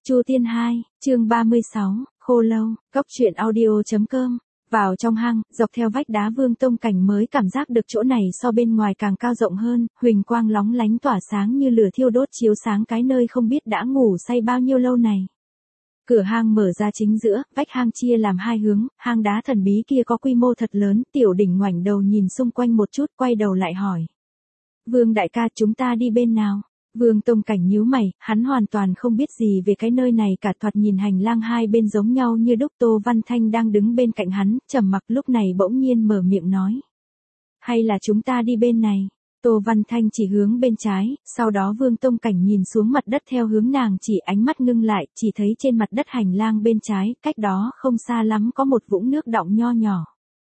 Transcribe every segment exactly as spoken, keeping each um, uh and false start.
Chu Tiên hai, chương ba mươi sáu, Khô Lâu, Cốc truyện audio chấm com. Vào trong hang, dọc theo vách đá Vương Tông Cảnh mới cảm giác được chỗ này so bên ngoài càng cao rộng hơn, huỳnh quang lóng lánh tỏa sáng như lửa thiêu đốt chiếu sáng cái nơi không biết đã ngủ say bao nhiêu lâu này. Cửa hang mở ra chính giữa, vách hang chia làm hai hướng, hang đá thần bí kia có quy mô thật lớn, Tiểu Đỉnh ngoảnh đầu nhìn xung quanh một chút, quay đầu lại hỏi. Vương đại ca, chúng ta đi bên nào? Vương Tông Cảnh nhíu mày, hắn hoàn toàn không biết gì về cái nơi này cả, thoạt nhìn hành lang hai bên giống nhau như đúc. Tô Văn Thanh đang đứng bên cạnh hắn, trầm mặc lúc này bỗng nhiên mở miệng nói. Hay là chúng ta đi bên này? Tô Văn Thanh chỉ hướng bên trái, sau đó Vương Tông Cảnh nhìn xuống mặt đất theo hướng nàng chỉ, ánh mắt ngưng lại, chỉ thấy trên mặt đất hành lang bên trái, cách đó không xa lắm có một vũng nước đọng nho nhỏ.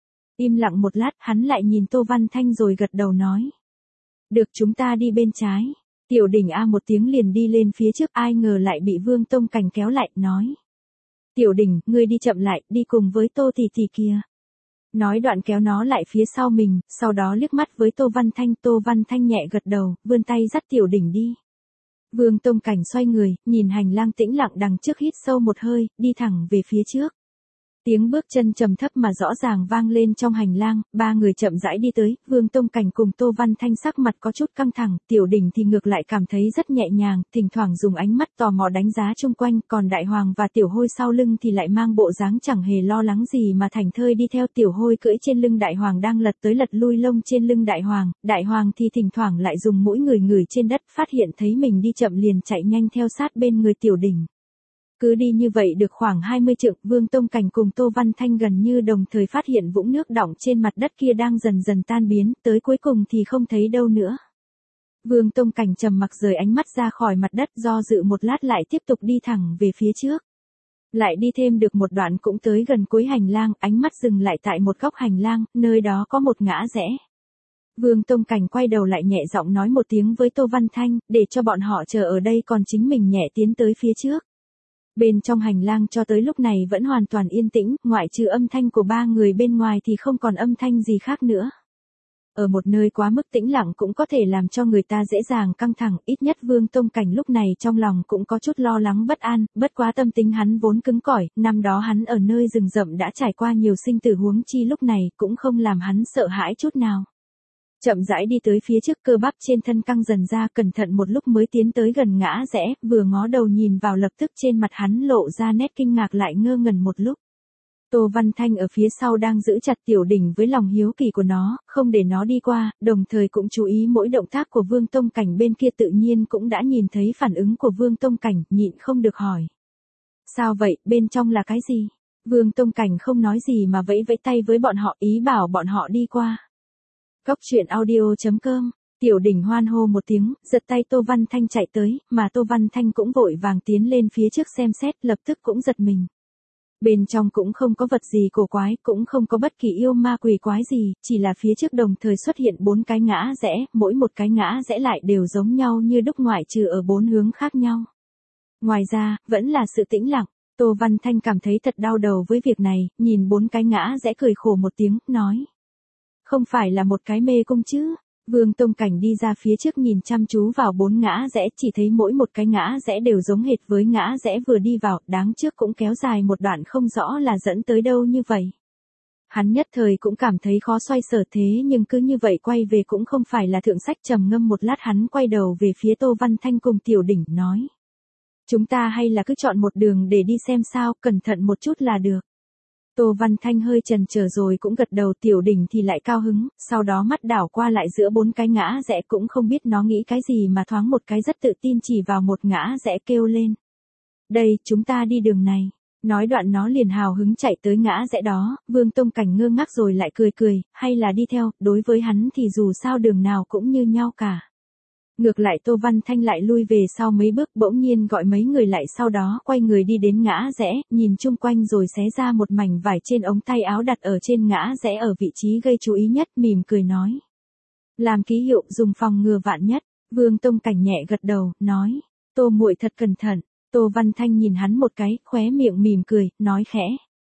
Im lặng một lát, hắn lại nhìn Tô Văn Thanh rồi gật đầu nói. Được, chúng ta đi bên trái. Tiểu Đỉnh a một tiếng liền đi lên phía trước, ai ngờ lại bị Vương Tông Cảnh kéo lại, nói. Tiểu Đỉnh, ngươi đi chậm lại, đi cùng với Tô tỷ tỷ kia. Nói đoạn kéo nó lại phía sau mình, sau đó liếc mắt với Tô Văn Thanh, Tô Văn Thanh nhẹ gật đầu, vươn tay dắt Tiểu Đỉnh đi. Vương Tông Cảnh xoay người, nhìn hành lang tĩnh lặng đằng trước, hít sâu một hơi, đi thẳng về phía trước. Tiếng bước chân trầm thấp mà rõ ràng vang lên trong hành lang, ba người chậm rãi đi tới, Vương Tông Cảnh cùng Tô Văn Thanh sắc mặt có chút căng thẳng, Tiểu Đỉnh thì ngược lại cảm thấy rất nhẹ nhàng, thỉnh thoảng dùng ánh mắt tò mò đánh giá chung quanh, còn Đại Hoàng và Tiểu Hôi sau lưng thì lại mang bộ dáng chẳng hề lo lắng gì mà thảnh thơi đi theo. Tiểu Hôi cưỡi trên lưng Đại Hoàng đang lật tới lật lui lông trên lưng Đại Hoàng, Đại Hoàng thì thỉnh thoảng lại dùng mũi ngửi ngửi trên đất, phát hiện thấy mình đi chậm liền chạy nhanh theo sát bên người Tiểu Đỉnh. Cứ đi như vậy được khoảng hai mươi trượng, Vương Tông Cảnh cùng Tô Văn Thanh gần như đồng thời phát hiện vũng nước đọng trên mặt đất kia đang dần dần tan biến, tới cuối cùng thì không thấy đâu nữa. Vương Tông Cảnh trầm mặc rời ánh mắt ra khỏi mặt đất, do dự một lát lại tiếp tục đi thẳng về phía trước. Lại đi thêm được một đoạn cũng tới gần cuối hành lang, ánh mắt dừng lại tại một góc hành lang, nơi đó có một ngã rẽ. Vương Tông Cảnh quay đầu lại nhẹ giọng nói một tiếng với Tô Văn Thanh, để cho bọn họ chờ ở đây còn chính mình nhẹ tiến tới phía trước. Bên trong hành lang cho tới lúc này vẫn hoàn toàn yên tĩnh, ngoại trừ âm thanh của ba người bên ngoài thì không còn âm thanh gì khác nữa. Ở một nơi quá mức tĩnh lặng cũng có thể làm cho người ta dễ dàng căng thẳng, ít nhất Vương Tông Cảnh lúc này trong lòng cũng có chút lo lắng bất an, bất quá tâm tính hắn vốn cứng cỏi, năm đó hắn ở nơi rừng rậm đã trải qua nhiều sinh tử, huống chi lúc này cũng không làm hắn sợ hãi chút nào. Chậm rãi đi tới phía trước, cơ bắp trên thân căng dần ra, cẩn thận một lúc mới tiến tới gần ngã rẽ, vừa ngó đầu nhìn vào lập tức trên mặt hắn lộ ra nét kinh ngạc lại ngơ ngẩn một lúc. Tô Văn Thanh ở phía sau đang giữ chặt Tiểu Đỉnh với lòng hiếu kỳ của nó, không để nó đi qua, đồng thời cũng chú ý mỗi động tác của Vương Tông Cảnh bên kia, tự nhiên cũng đã nhìn thấy phản ứng của Vương Tông Cảnh, nhịn không được hỏi. Sao vậy, bên trong là cái gì? Vương Tông Cảnh không nói gì mà vẫy vẫy tay với bọn họ, ý bảo bọn họ đi qua. Cốc truyện audio chấm com. Tiểu Đỉnh hoan hô một tiếng, giật tay Tô Văn Thanh chạy tới, mà Tô Văn Thanh cũng vội vàng tiến lên phía trước xem xét, lập tức cũng giật mình. Bên trong cũng không có vật gì cổ quái, cũng không có bất kỳ yêu ma quỷ quái gì, chỉ là phía trước đồng thời xuất hiện bốn cái ngã rẽ, mỗi một cái ngã rẽ lại đều giống nhau như đúc, ngoại trừ ở bốn hướng khác nhau. Ngoài ra, vẫn là sự tĩnh lặng. Tô Văn Thanh cảm thấy thật đau đầu với việc này, nhìn bốn cái ngã rẽ cười khổ một tiếng, nói. Không phải là một cái mê cung chứ? Vương Tông Cảnh đi ra phía trước nhìn chăm chú vào bốn ngã rẽ, chỉ thấy mỗi một cái ngã rẽ đều giống hệt với ngã rẽ vừa đi vào, đáng trước cũng kéo dài một đoạn không rõ là dẫn tới đâu như vậy. Hắn nhất thời cũng cảm thấy khó xoay sở, thế nhưng cứ như vậy quay về cũng không phải là thượng sách. Trầm ngâm một lát, hắn quay đầu về phía Tô Văn Thanh cùng Tiểu Đỉnh, nói. Chúng ta hay là cứ chọn một đường để đi xem sao, cẩn thận một chút là được. Tô Văn Thanh hơi chần chờ rồi cũng gật đầu, Tiểu Đỉnh thì lại cao hứng, sau đó mắt đảo qua lại giữa bốn cái ngã rẽ, cũng không biết nó nghĩ cái gì mà thoáng một cái rất tự tin chỉ vào một ngã rẽ kêu lên. Đây, chúng ta đi đường này. Nói đoạn nó liền hào hứng chạy tới ngã rẽ đó, Vương Tông Cảnh ngơ ngác rồi lại cười cười, hay là đi theo, đối với hắn thì dù sao đường nào cũng như nhau cả. Ngược lại Tô Văn Thanh lại lui về sau mấy bước, bỗng nhiên gọi mấy người lại, sau đó quay người đi đến ngã rẽ, nhìn chung quanh rồi xé ra một mảnh vải trên ống tay áo đặt ở trên ngã rẽ ở vị trí gây chú ý nhất, mỉm cười nói. Làm ký hiệu, dùng phòng ngừa vạn nhất. Vương Tông Cảnh nhẹ gật đầu, nói. Tô muội thật cẩn thận. Tô Văn Thanh nhìn hắn một cái, khóe miệng mỉm cười, nói khẽ.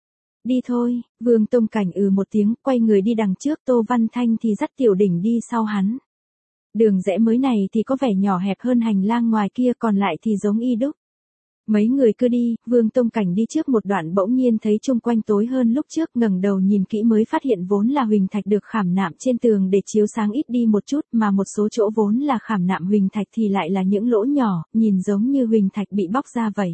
Đi thôi. Vương Tông Cảnh ừ một tiếng, quay người đi đằng trước, Tô Văn Thanh thì dắt Tiểu Đỉnh đi sau hắn. Đường rẽ mới này thì có vẻ nhỏ hẹp hơn hành lang ngoài kia, còn lại thì giống y đúc. Mấy người cứ đi, Vương Tông Cảnh đi trước một đoạn bỗng nhiên thấy chung quanh tối hơn lúc trước, ngẩng đầu nhìn kỹ mới phát hiện vốn là huỳnh thạch được khảm nạm trên tường để chiếu sáng ít đi một chút, mà một số chỗ vốn là khảm nạm huỳnh thạch thì lại là những lỗ nhỏ, nhìn giống như huỳnh thạch bị bóc ra vậy.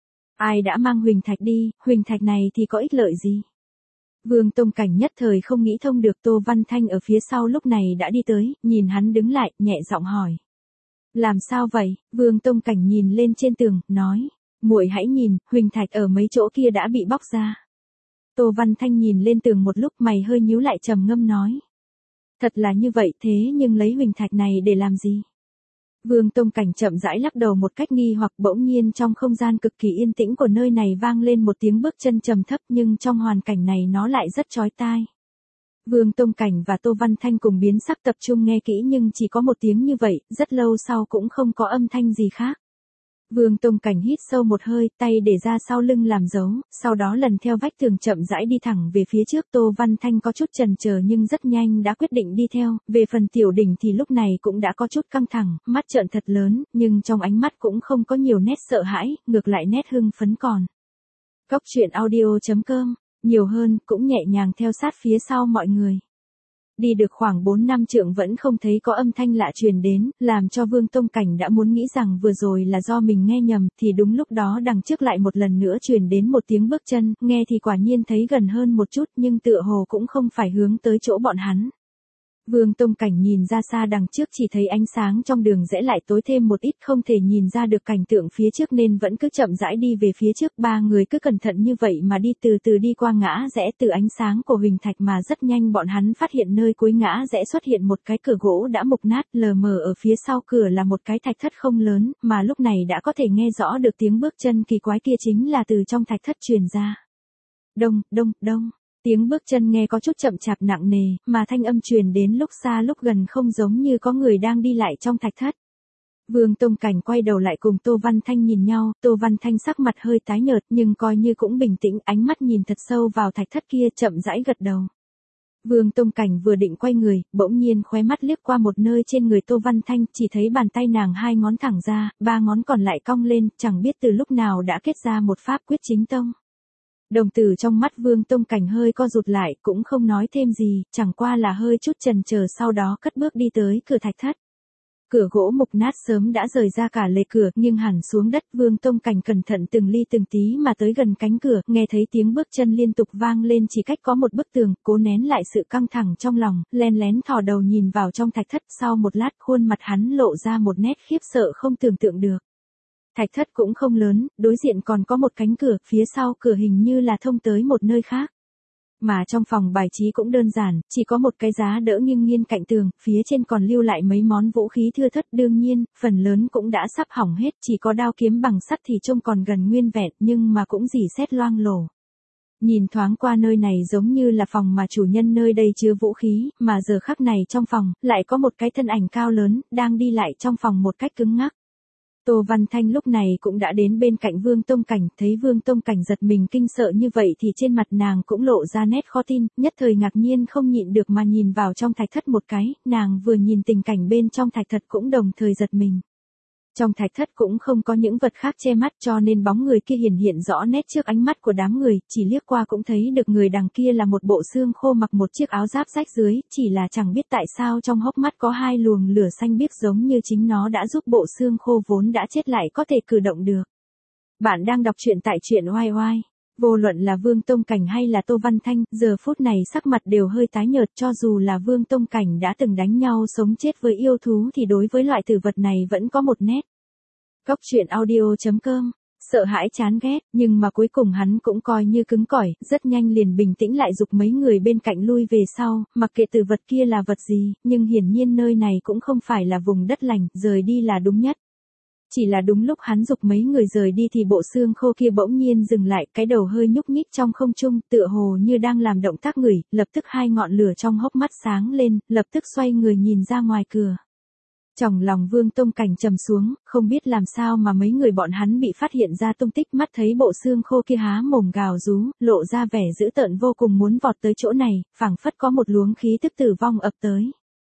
Ai đã mang huỳnh thạch đi, huỳnh thạch này thì có ích lợi gì? Vương Tông Cảnh nhất thời không nghĩ thông được. Tô Văn Thanh ở phía sau lúc này đã đi tới, nhìn hắn đứng lại, nhẹ giọng hỏi. Làm sao vậy? Vương Tông Cảnh nhìn lên trên tường, nói. Muội hãy nhìn, huỳnh thạch ở mấy chỗ kia đã bị bóc ra. Tô Văn Thanh nhìn lên tường một lúc, mày hơi nhíu lại, trầm ngâm nói. Thật là như vậy, thế nhưng lấy huỳnh thạch này để làm gì? Vương Tông Cảnh chậm rãi lắc đầu một cách nghi hoặc. Bỗng nhiên trong không gian cực kỳ yên tĩnh của nơi này vang lên một tiếng bước chân trầm thấp, nhưng trong hoàn cảnh này nó lại rất chói tai. Vương Tông Cảnh và Tô Văn Thanh cùng biến sắc tập trung nghe kỹ, nhưng chỉ có một tiếng như vậy, rất lâu sau cũng không có âm thanh gì khác. Vương Tông Cảnh hít sâu một hơi, tay để ra sau lưng làm dấu, sau đó lần theo vách tường chậm rãi đi thẳng về phía trước. Tô Văn Thanh có chút chần chờ nhưng rất nhanh đã quyết định đi theo. Về phần Tiểu Đỉnh thì lúc này cũng đã có chút căng thẳng, mắt trợn thật lớn, nhưng trong ánh mắt cũng không có nhiều nét sợ hãi, ngược lại nét hưng phấn còn. Cốc truyện audio chấm com, nhiều hơn, cũng nhẹ nhàng theo sát phía sau mọi người. Đi được khoảng bốn năm trượng vẫn không thấy có âm thanh lạ truyền đến, làm cho Vương Tông Cảnh đã muốn nghĩ rằng vừa rồi là do mình nghe nhầm, thì đúng lúc đó đằng trước lại một lần nữa truyền đến một tiếng bước chân, nghe thì quả nhiên thấy gần hơn một chút, nhưng tựa hồ cũng không phải hướng tới chỗ bọn hắn. Vương Tông Cảnh nhìn ra xa đằng trước chỉ thấy ánh sáng trong đường rẽ lại tối thêm một ít, không thể nhìn ra được cảnh tượng phía trước nên vẫn cứ chậm rãi đi về phía trước. Ba người cứ cẩn thận như vậy mà đi, từ từ đi qua ngã rẽ. Từ ánh sáng của huỳnh thạch mà rất nhanh bọn hắn phát hiện nơi cuối ngã rẽ xuất hiện một cái cửa gỗ đã mục nát, lờ mờ ở phía sau cửa là một cái thạch thất không lớn, mà lúc này đã có thể nghe rõ được tiếng bước chân kỳ quái kia chính là từ trong thạch thất truyền ra. Đông, đông, đông. Tiếng bước chân nghe có chút chậm chạp nặng nề, mà thanh âm truyền đến lúc xa lúc gần không giống như có người đang đi lại trong thạch thất. Vương Tông Cảnh quay đầu lại cùng Tô Văn Thanh nhìn nhau, Tô Văn Thanh sắc mặt hơi tái nhợt nhưng coi như cũng bình tĩnh, ánh mắt nhìn thật sâu vào thạch thất kia, chậm rãi gật đầu. Vương Tông Cảnh vừa định quay người, bỗng nhiên khóe mắt liếc qua một nơi trên người Tô Văn Thanh, chỉ thấy bàn tay nàng hai ngón thẳng ra, ba ngón còn lại cong lên, chẳng biết từ lúc nào đã kết ra một pháp quyết chính tông. Đồng tử trong mắt Vương Tông Cảnh hơi co rụt lại, cũng không nói thêm gì, chẳng qua là hơi chút chần chờ, sau đó cất bước đi tới cửa thạch thất. Cửa gỗ mục nát sớm đã rời ra cả lề cửa, nghiêng hẳn xuống đất. Vương Tông Cảnh cẩn thận từng ly từng tí mà tới gần cánh cửa, nghe thấy tiếng bước chân liên tục vang lên chỉ cách có một bức tường, cố nén lại sự căng thẳng trong lòng, len lén thò đầu nhìn vào trong thạch thất. Sau một lát, khuôn mặt hắn lộ ra một nét khiếp sợ không tưởng tượng được. Thạch thất cũng không lớn, đối diện còn có một cánh cửa, phía sau cửa hình như là thông tới một nơi khác. Mà trong phòng bài trí cũng đơn giản, chỉ có một cái giá đỡ nghiêng nghiêng cạnh tường, phía trên còn lưu lại mấy món vũ khí thưa thớt, đương nhiên, phần lớn cũng đã sắp hỏng hết, chỉ có đao kiếm bằng sắt thì trông còn gần nguyên vẹn, nhưng mà cũng rỉ sét loang lổ. Nhìn thoáng qua nơi này giống như là phòng mà chủ nhân nơi đây chứa vũ khí, mà giờ khắc này trong phòng, lại có một cái thân ảnh cao lớn, đang đi lại trong phòng một cách cứng ngắc. Tô Văn Thanh lúc này cũng đã đến bên cạnh Vương Tông Cảnh, thấy Vương Tông Cảnh giật mình kinh sợ như vậy thì trên mặt nàng cũng lộ ra nét khó tin, nhất thời ngạc nhiên không nhịn được mà nhìn vào trong thạch thất một cái, nàng vừa nhìn tình cảnh bên trong thạch thất cũng đồng thời giật mình. Trong thạch thất cũng không có những vật khác che mắt, cho nên bóng người kia hiển hiện rõ nét trước ánh mắt của đám người, chỉ liếc qua cũng thấy được người đằng kia là một bộ xương khô mặc một chiếc áo giáp rách dưới, chỉ là chẳng biết tại sao trong hốc mắt có hai luồng lửa xanh biếc giống như chính nó đã giúp bộ xương khô vốn đã chết lại có thể cử động được. Bạn đang đọc truyện tại truyện oai oai. Vô luận là Vương Tông Cảnh hay là Tô Văn Thanh, giờ phút này sắc mặt đều hơi tái nhợt, cho dù là Vương Tông Cảnh đã từng đánh nhau sống chết với yêu thú thì đối với loại tử vật này vẫn có một nét. Cốc truyện audio chấm com, sợ hãi chán ghét, nhưng mà cuối cùng hắn cũng coi như cứng cỏi, rất nhanh liền bình tĩnh lại giục mấy người bên cạnh lui về sau, mặc kệ tử vật kia là vật gì, nhưng hiển nhiên nơi này cũng không phải là vùng đất lành, rời đi là đúng nhất. Chỉ là đúng lúc hắn giục mấy người rời đi thì bộ xương khô kia bỗng nhiên dừng lại, cái đầu hơi nhúc nhích trong không trung, tựa hồ như đang làm động tác ngửi, lập tức hai ngọn lửa trong hốc mắt sáng lên, lập tức xoay người nhìn ra ngoài cửa. Trong lòng Vương Tông Cảnh trầm xuống, không biết làm sao mà mấy người bọn hắn bị phát hiện ra tung tích, mắt thấy bộ xương khô kia há mồm gào rú, lộ ra vẻ dữ tợn vô cùng muốn vọt tới chỗ này, phảng phất có một luồng khí tức tử vong ập tới.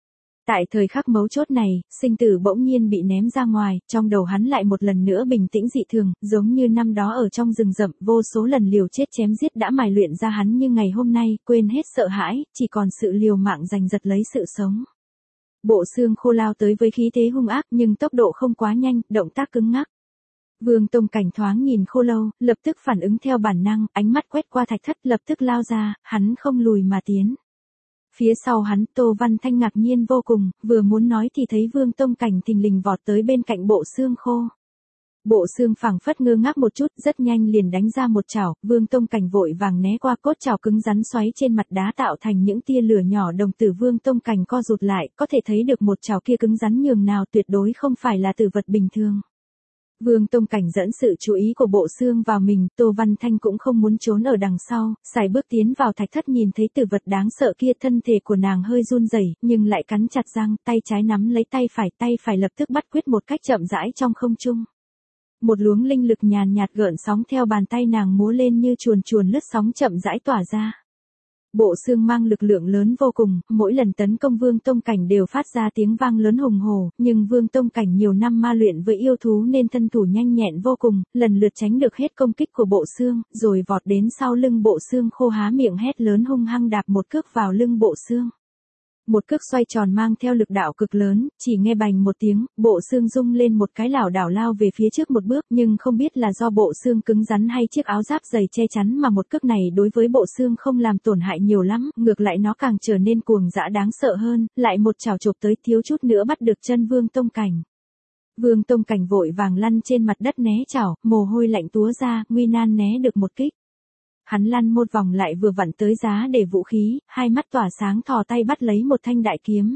Tại thời khắc mấu chốt này, sinh tử bỗng nhiên bị ném ra ngoài, trong đầu hắn lại một lần nữa bình tĩnh dị thường, giống như năm đó ở trong rừng rậm, vô số lần liều chết chém giết đã mài luyện ra hắn như ngày hôm nay, quên hết sợ hãi, chỉ còn sự liều mạng giành giật lấy sự sống. Bộ xương khô lao tới với khí thế hung ác nhưng tốc độ không quá nhanh, động tác cứng ngắc. Vương Tông Cảnh thoáng nhìn Khô Lâu, lập tức phản ứng theo bản năng, ánh mắt quét qua thạch thất lập tức lao ra, hắn không lùi mà tiến. Phía sau hắn, Tô Văn Thanh ngạc nhiên vô cùng, vừa muốn nói thì thấy Vương Tông Cảnh thình lình vọt tới bên cạnh bộ xương khô. Bộ xương phảng phất ngơ ngác một chút, rất nhanh liền đánh ra một chảo, Vương Tông Cảnh vội vàng né qua, cốt chảo cứng rắn xoáy trên mặt đá tạo thành những tia lửa nhỏ, đồng tử Vương Tông Cảnh co rụt lại, có thể thấy được một chảo kia cứng rắn nhường nào, tuyệt đối không phải là tử vật bình thường. Vương Tông Cảnh dẫn sự chú ý của bộ xương vào mình, Tô Văn Thanh cũng không muốn trốn ở đằng sau, sải bước tiến vào thạch thất nhìn thấy tử vật đáng sợ kia, thân thể của nàng hơi run rẩy, nhưng lại cắn chặt răng, tay trái nắm lấy tay phải, tay phải lập tức bắt quyết một cách chậm rãi trong không trung. Một luống linh lực nhàn nhạt gợn sóng theo bàn tay nàng múa lên như chuồn chuồn lướt sóng chậm rãi tỏa ra. Bộ xương mang lực lượng lớn vô cùng, mỗi lần tấn công Vương Tông Cảnh đều phát ra tiếng vang lớn hùng hổ, nhưng Vương Tông Cảnh nhiều năm ma luyện với yêu thú nên thân thủ nhanh nhẹn vô cùng, lần lượt tránh được hết công kích của bộ xương, rồi vọt đến sau lưng bộ xương khô há miệng hét lớn hung hăng đạp một cước vào lưng bộ xương. Một cước xoay tròn mang theo lực đạo cực lớn, chỉ nghe bành một tiếng, bộ xương rung lên một cái lảo đảo lao về phía trước một bước, nhưng không biết là do bộ xương cứng rắn hay chiếc áo giáp dày che chắn mà một cước này đối với bộ xương không làm tổn hại nhiều lắm, ngược lại nó càng trở nên cuồng dã đáng sợ hơn, lại một chảo chộp tới thiếu chút nữa bắt được chân Vương Tông Cảnh. Vương Tông Cảnh vội vàng lăn trên mặt đất né chảo, mồ hôi lạnh túa ra, nguy nan né được một kích. Hắn lăn một vòng lại vừa vặn tới giá để vũ khí, hai mắt tỏa sáng thò tay bắt lấy một thanh đại kiếm.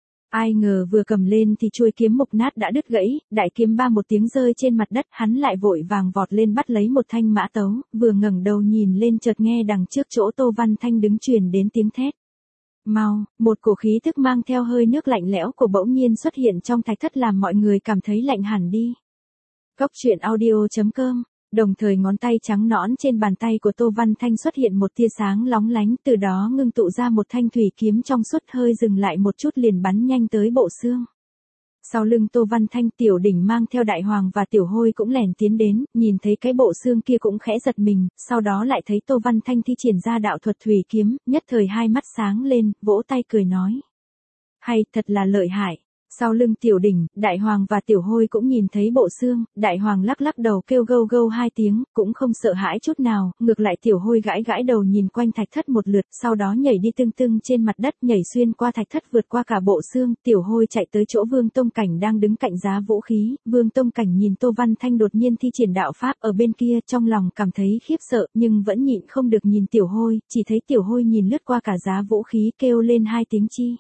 Ai ngờ vừa cầm lên thì chuôi kiếm mục nát đã đứt gãy, đại kiếm ba một tiếng rơi trên mặt đất, hắn lại vội vàng vọt lên bắt lấy một thanh mã tấu, vừa ngẩng đầu nhìn lên chợt nghe đằng trước chỗ Tô Văn Thanh đứng truyền đến tiếng thét. Mau, một cổ khí thức mang theo hơi nước lạnh lẽo của bỗng nhiên xuất hiện trong thạch thất làm mọi người cảm thấy lạnh hẳn đi. Cốc truyện audio chấm com. Đồng thời ngón tay trắng nõn trên bàn tay của Tô Văn Thanh xuất hiện một tia sáng lóng lánh, từ đó ngưng tụ ra một thanh thủy kiếm trong suốt, hơi dừng lại một chút liền bắn nhanh tới bộ xương. Sau lưng Tô Văn Thanh, Tiểu Đỉnh mang theo Đại Hoàng và Tiểu Hôi cũng lèn tiến đến, nhìn thấy cái bộ xương kia cũng khẽ giật mình, sau đó lại thấy Tô Văn Thanh thi triển ra đạo thuật thủy kiếm, nhất thời hai mắt sáng lên, vỗ tay cười nói. Hay, thật là lợi hại. Sau lưng Tiểu Đỉnh, Đại Hoàng và Tiểu Hôi cũng nhìn thấy bộ xương, Đại Hoàng lắc lắc đầu kêu gâu gâu hai tiếng, cũng không sợ hãi chút nào, ngược lại Tiểu Hôi gãi gãi đầu nhìn quanh thạch thất một lượt, sau đó nhảy đi tưng tưng trên mặt đất, nhảy xuyên qua thạch thất vượt qua cả bộ xương, Tiểu Hôi chạy tới chỗ Vương Tông Cảnh đang đứng cạnh giá vũ khí, Vương Tông Cảnh nhìn Tô Văn Thanh đột nhiên thi triển đạo pháp ở bên kia, trong lòng cảm thấy khiếp sợ, nhưng vẫn nhịn không được nhìn Tiểu Hôi, chỉ thấy Tiểu Hôi nhìn lướt qua cả giá vũ khí kêu lên hai tiếng chi.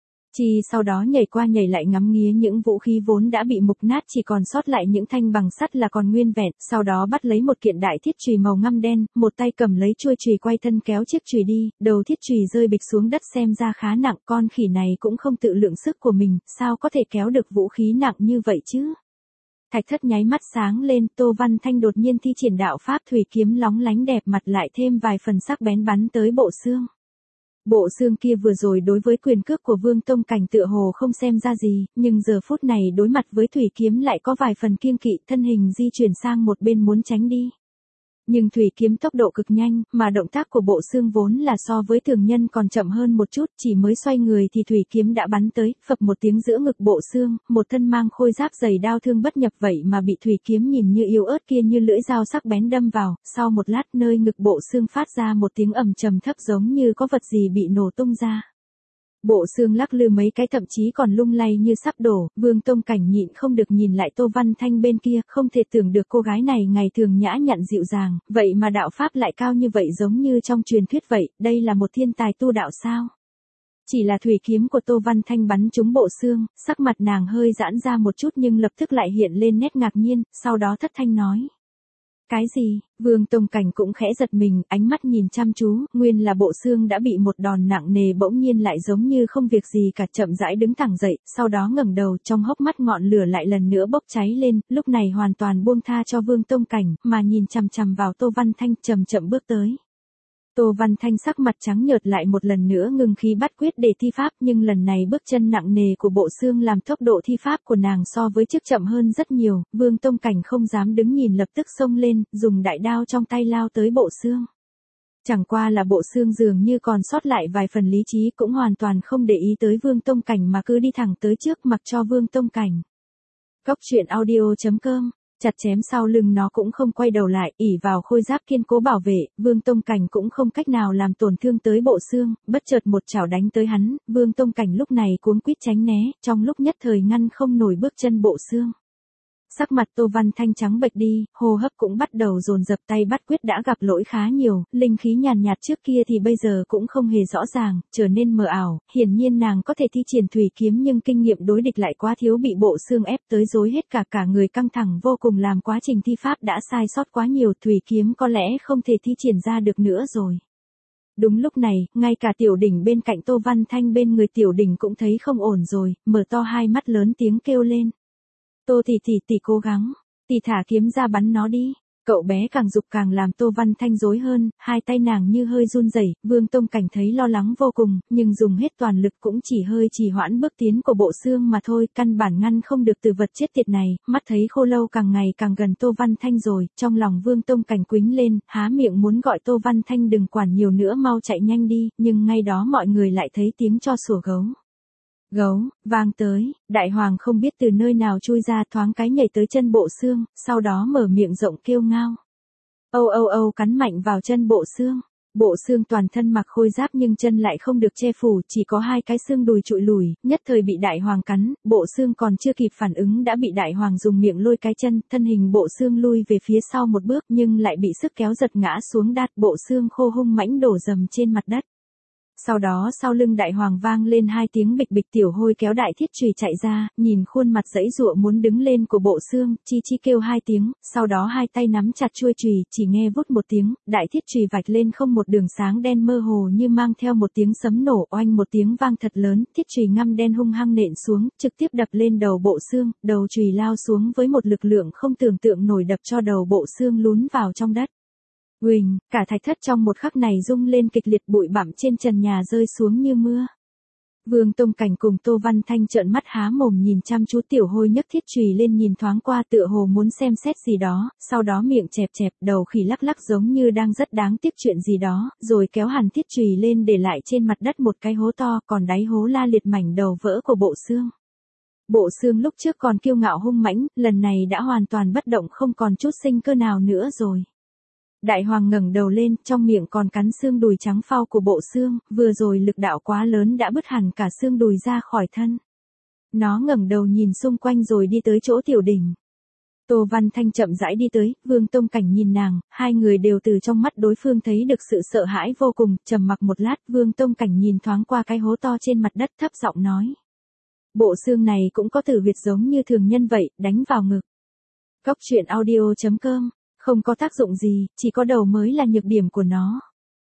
Chi sau đó nhảy qua nhảy lại ngắm nghía những vũ khí vốn đã bị mục nát, chỉ còn sót lại những thanh bằng sắt là còn nguyên vẹn, sau đó bắt lấy một kiện đại thiết chùy màu ngăm đen, một tay cầm lấy chuôi chùy quay thân kéo chiếc chùy đi, đầu thiết chùy rơi bịch xuống đất xem ra khá nặng, con khỉ này cũng không tự lượng sức của mình, sao có thể kéo được vũ khí nặng như vậy chứ? Thạch thất nháy mắt sáng lên, Tô Văn Thanh đột nhiên thi triển đạo pháp thủy kiếm lóng lánh đẹp mặt lại thêm vài phần sắc bén bắn tới bộ xương. Bộ xương kia vừa rồi đối với quyền cước của Vương Tông Cảnh tựa hồ không xem ra gì, nhưng giờ phút này đối mặt với thủy kiếm lại có vài phần kiêng kỵ, thân hình di chuyển sang một bên muốn tránh đi. Nhưng thủy kiếm tốc độ cực nhanh, mà động tác của bộ xương vốn là so với thường nhân còn chậm hơn một chút, chỉ mới xoay người thì thủy kiếm đã bắn tới, phập một tiếng giữa ngực bộ xương, một thân mang khôi giáp dày đao thương bất nhập vậy mà bị thủy kiếm nhìn như yếu ớt kia như lưỡi dao sắc bén đâm vào, sau một lát nơi ngực bộ xương phát ra một tiếng ầm trầm thấp giống như có vật gì bị nổ tung ra. Bộ xương lắc lư mấy cái thậm chí còn lung lay như sắp đổ, Vương Tông Cảnh nhịn không được nhìn lại Tô Văn Thanh bên kia, không thể tưởng được cô gái này ngày thường nhã nhặn dịu dàng, vậy mà đạo pháp lại cao như vậy giống như trong truyền thuyết vậy, đây là một thiên tài tu đạo sao? Chỉ là thủy kiếm của Tô Văn Thanh bắn trúng bộ xương, sắc mặt nàng hơi giãn ra một chút nhưng lập tức lại hiện lên nét ngạc nhiên, sau đó thất thanh nói. Cái gì? Vương Tông Cảnh cũng khẽ giật mình, ánh mắt nhìn chăm chú, nguyên là bộ xương đã bị một đòn nặng nề bỗng nhiên lại giống như không việc gì cả chậm rãi đứng thẳng dậy, sau đó ngẩng đầu trong hốc mắt ngọn lửa lại lần nữa bốc cháy lên, lúc này hoàn toàn buông tha cho Vương Tông Cảnh, mà nhìn chằm chằm vào Tô Văn Thanh chậm chậm bước tới. Tô Văn Thanh sắc mặt trắng nhợt lại một lần nữa ngưng khí bắt quyết để thi pháp, nhưng lần này bước chân nặng nề của Bộ Xương làm tốc độ thi pháp của nàng so với trước chậm hơn rất nhiều, Vương Tông Cảnh không dám đứng nhìn lập tức xông lên, dùng đại đao trong tay lao tới Bộ Xương. Chẳng qua là Bộ Xương dường như còn sót lại vài phần lý trí, cũng hoàn toàn không để ý tới Vương Tông Cảnh mà cứ đi thẳng tới trước mặc cho Vương Tông Cảnh. Cốc truyện audio chấm com chặt chém sau lưng nó cũng không quay đầu lại, ỷ vào khôi giáp kiên cố bảo vệ, Vương Tông Cảnh cũng không cách nào làm tổn thương tới Bộ Xương, bất chợt một chảo đánh tới hắn, Vương Tông Cảnh lúc này cuống quýt tránh né, trong lúc nhất thời ngăn không nổi bước chân Bộ Xương. Sắc mặt Tô Văn Thanh trắng bệch đi, hô hấp cũng bắt đầu dồn dập, tay bắt quyết đã gặp lỗi khá nhiều, linh khí nhàn nhạt trước kia thì bây giờ cũng không hề rõ ràng, trở nên mờ ảo, hiển nhiên nàng có thể thi triển thủy kiếm nhưng kinh nghiệm đối địch lại quá thiếu, bị Bộ Xương ép tới rối hết cả cả người, căng thẳng vô cùng, làm quá trình thi pháp đã sai sót quá nhiều, thủy kiếm có lẽ không thể thi triển ra được nữa rồi. Đúng lúc này, ngay cả Tiểu Đỉnh bên cạnh Tô Văn Thanh bên người Tiểu Đỉnh cũng thấy không ổn rồi, mở to hai mắt lớn tiếng kêu lên. Tô tỷ tỷ tỷ cố gắng, tỷ thả kiếm ra bắn nó đi. Cậu bé càng giục càng làm Tô Văn Thanh rối hơn, hai tay nàng như hơi run rẩy. Vương Tông Cảnh thấy lo lắng vô cùng, nhưng dùng hết toàn lực cũng chỉ hơi trì hoãn bước tiến của Bộ Xương mà thôi, căn bản ngăn không được từ vật chết tiệt này. Mắt thấy Khô Lâu càng ngày càng gần Tô Văn Thanh rồi, trong lòng Vương Tông Cảnh quĩnh lên, há miệng muốn gọi Tô Văn Thanh đừng quản nhiều nữa, mau chạy nhanh đi, nhưng ngay đó mọi người lại thấy tiếng cho sủa gấu. Gấu, vang tới, Đại Hoàng không biết từ nơi nào chui ra, thoáng cái nhảy tới chân Bộ Xương, sau đó mở miệng rộng kêu ngao. Âu âu âu cắn mạnh vào chân Bộ Xương. Bộ Xương toàn thân mặc khôi giáp nhưng chân lại không được che phủ, chỉ có hai cái xương đùi trụi lùi, nhất thời bị Đại Hoàng cắn, Bộ Xương còn chưa kịp phản ứng đã bị Đại Hoàng dùng miệng lôi cái chân, thân hình Bộ Xương lui về phía sau một bước nhưng lại bị sức kéo giật ngã xuống đát, Bộ Xương khô hung mãnh đổ dầm trên mặt đất. Sau đó sau lưng Đại Hoàng vang lên hai tiếng bịch bịch, Tiểu Hôi kéo đại thiết chùy chạy ra, nhìn khuôn mặt giãy giụa muốn đứng lên của Bộ Xương, chi chi kêu hai tiếng, sau đó hai tay nắm chặt chuôi chùy, chỉ nghe vút một tiếng, đại thiết chùy vạch lên không một đường sáng đen mơ hồ như mang theo một tiếng sấm nổ, oanh một tiếng vang thật lớn, thiết chùy ngăm đen hung hăng nện xuống, trực tiếp đập lên đầu Bộ Xương, đầu chùy lao xuống với một lực lượng không tưởng tượng nổi, đập cho đầu Bộ Xương lún vào trong đất. Uỳnh, cả thạch thất trong một khắc này rung lên kịch liệt, bụi bặm trên trần nhà rơi xuống như mưa. Vương Tông Cảnh cùng Tô Văn Thanh trợn mắt há mồm nhìn chăm chú, Tiểu Hôi nhấc thiết chùy lên nhìn thoáng qua tựa hồ muốn xem xét gì đó, sau đó miệng chẹp chẹp, đầu khỉ lắc lắc giống như đang rất đáng tiếc chuyện gì đó, rồi kéo hẳn thiết chùy lên để lại trên mặt đất một cái hố to, còn đáy hố la liệt mảnh đầu vỡ của Bộ Xương. Bộ Xương lúc trước còn kiêu ngạo hung mãnh, lần này đã hoàn toàn bất động, không còn chút sinh cơ nào nữa rồi. Đại Hoàng ngẩng đầu lên, trong miệng còn cắn xương đùi trắng phau của Bộ Xương, vừa rồi lực đạo quá lớn đã bứt hẳn cả xương đùi ra khỏi thân. Nó ngẩng đầu nhìn xung quanh rồi đi tới chỗ Tiểu Đỉnh. Tô Văn Thanh chậm rãi đi tới, Vương Tông Cảnh nhìn nàng, hai người đều từ trong mắt đối phương thấy được sự sợ hãi vô cùng, trầm mặc một lát, Vương Tông Cảnh nhìn thoáng qua cái hố to trên mặt đất, thấp giọng nói. Bộ Xương này cũng có tử huyệt giống như thường nhân vậy, đánh vào ngực. Cốc truyện audio chấm com Không có tác dụng gì, chỉ có đầu mới là nhược điểm của nó.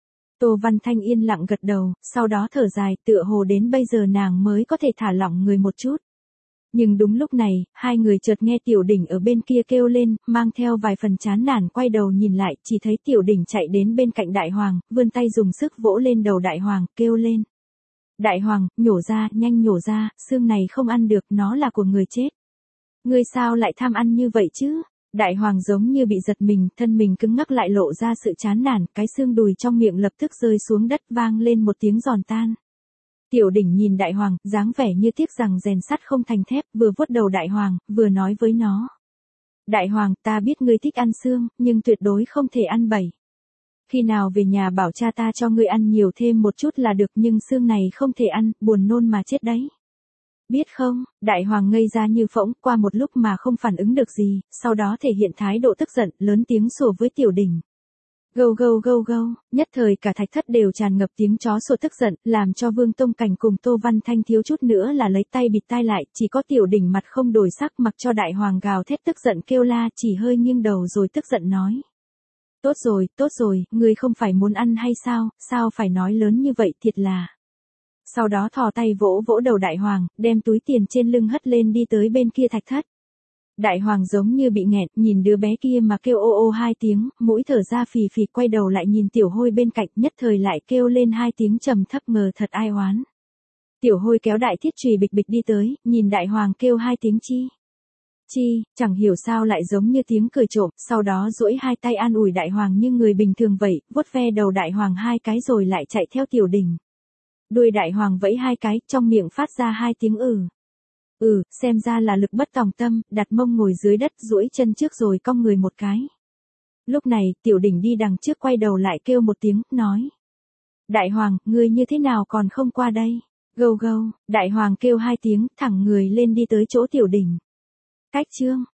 Tô Văn Thanh yên lặng gật đầu, sau đó thở dài, tựa hồ đến bây giờ nàng mới có thể thả lỏng người một chút. Nhưng đúng lúc này, hai người chợt nghe Tiểu Đỉnh ở bên kia kêu lên, mang theo vài phần chán nản, quay đầu nhìn lại, chỉ thấy Tiểu Đỉnh chạy đến bên cạnh Đại Hoàng, vươn tay dùng sức vỗ lên đầu Đại Hoàng, kêu lên. Đại Hoàng, nhổ ra, nhanh nhổ ra, xương này không ăn được, nó là của người chết. Ngươi sao lại tham ăn như vậy chứ? Đại Hoàng giống như bị giật mình, thân mình cứng ngắc lại lộ ra sự chán nản, cái xương đùi trong miệng lập tức rơi xuống đất, vang lên một tiếng giòn tan. Tiểu Đỉnh nhìn Đại Hoàng, dáng vẻ như tiếc rằng rèn sắt không thành thép, vừa vuốt đầu Đại Hoàng, vừa nói với nó. Đại Hoàng, ta biết ngươi thích ăn xương, nhưng tuyệt đối không thể ăn bầy. Khi nào về nhà bảo cha ta cho ngươi ăn nhiều thêm một chút là được, nhưng xương này không thể ăn, buồn nôn mà chết đấy. Biết không? Đại Hoàng ngây ra như phỗng, qua một lúc mà không phản ứng được gì, sau đó thể hiện thái độ tức giận, lớn tiếng sủa với Tiểu Đỉnh. Gâu gâu gâu gâu, nhất thời cả thạch thất đều tràn ngập tiếng chó sủa tức giận, làm cho Vương Tông Cảnh cùng Tô Văn Thanh thiếu chút nữa là lấy tay bịt tai lại, chỉ có Tiểu Đỉnh mặt không đổi sắc mặc cho Đại Hoàng gào thét tức giận kêu la, chỉ hơi nghiêng đầu rồi tức giận nói. Tốt rồi, tốt rồi, ngươi không phải muốn ăn hay sao, sao phải nói lớn như vậy, thiệt là. Sau đó thò tay vỗ vỗ đầu Đại Hoàng, đem túi tiền trên lưng hất lên đi tới bên kia thạch thất. Đại hoàng giống như bị nghẹn, nhìn đứa bé kia mà kêu ô ô hai tiếng, mũi thở ra phì phì, quay đầu lại nhìn tiểu hôi bên cạnh, nhất thời lại kêu lên hai tiếng trầm thấp, ngờ thật ai oán. Tiểu hôi kéo đại thiết chùy bịch bịch đi tới, nhìn đại hoàng kêu hai tiếng chi. Chi, chẳng hiểu sao lại giống như tiếng cười trộm, sau đó duỗi hai tay an ủi đại hoàng như người bình thường vậy, vuốt ve đầu đại hoàng hai cái rồi lại chạy theo tiểu đình. Đuôi đại hoàng vẫy hai cái, trong miệng phát ra hai tiếng ừ. Ừ, xem ra là lực bất tòng tâm, đặt mông ngồi dưới đất, duỗi chân trước rồi cong người một cái. Lúc này, tiểu đỉnh đi đằng trước quay đầu lại kêu một tiếng, nói. Đại hoàng, ngươi như thế nào còn không qua đây? Gâu gâu, đại hoàng kêu hai tiếng, thẳng người lên đi tới chỗ tiểu đỉnh. Cách chương.